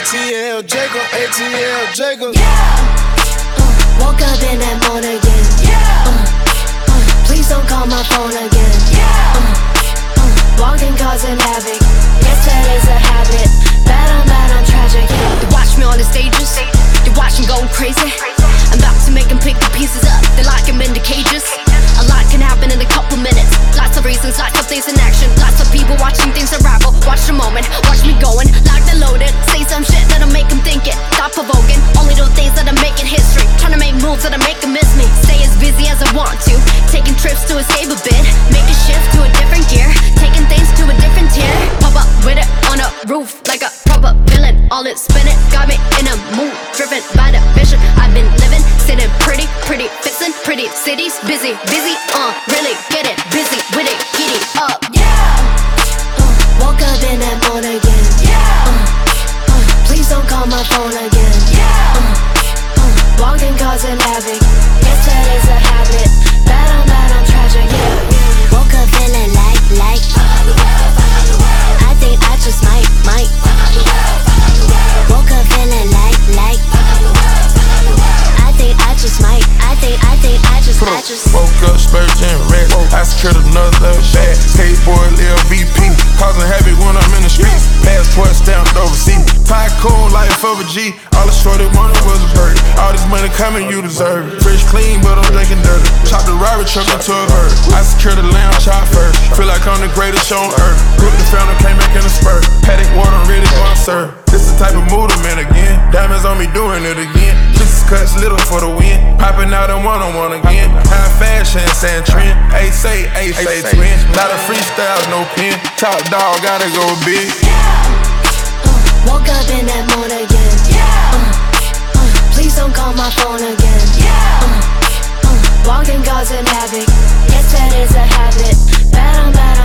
ATL Jacob, ATL Jacob. Woke up in that morning again. Please don't call my phone again. Walking causing havoc. Guess that is a habit. Bad, I'm tragic. They watch me on the stages. They watch me going crazy. I'm about to make them pick the pieces up. They lock them in the cages. A lot can happen in a couple minutes. Lots of reasons, lots of things in action. Lots of people watching things unravel. Watch the moment, watch me going. Lock the loaded. Say some shit that'll make them think it. Stop provoking. Only do things that'll make it history. Trying to make moves that'll make them miss me. Stay as busy as I want to. Taking trips to escape a bit. Make a shift to a different gear. Taking things to a different tier. Pop up with it on a roof like a proper villain. All it spinning got me in a mood. Driven by the vision I've been living. Sitting pretty, fixing pretty cities. Busy, really get it. Busy with it, giddy up. Woke up in that morning again. Please don't call my phone again. Walking causing havoc. Guess that is a habit. Bad, I'm tragic. Woke up feeling like. I think I just might. Woke up feeling like. I just woke up spurting red. I secured another bag. Paid boy, Lil VP. Causing havoc when I'm in the streets. Passport stamped overseas. Tycoon life of a G. All the shorty wanted was a bird. All this money coming, you deserve it. Fresh clean, but I'm drinking dirty. Chop the robbery truck into a bird. I secured the lamb chop first. Feel like I'm the greatest show on earth. Group the founder came back in a spurt. Paddock water, I'm ready to serve. This the type of mood I'm in again. Diamonds on me doing it again. Pieces cuts little for the win. Popping out in one-on-one again. High fashion, sand trend. Ace say twin. Lot of freestyles, no pen. Top dog, gotta go big. Woke up in that morning again. Please don't call my phone again. Walking causing havoc. Guess that is a habit. Bad, I'm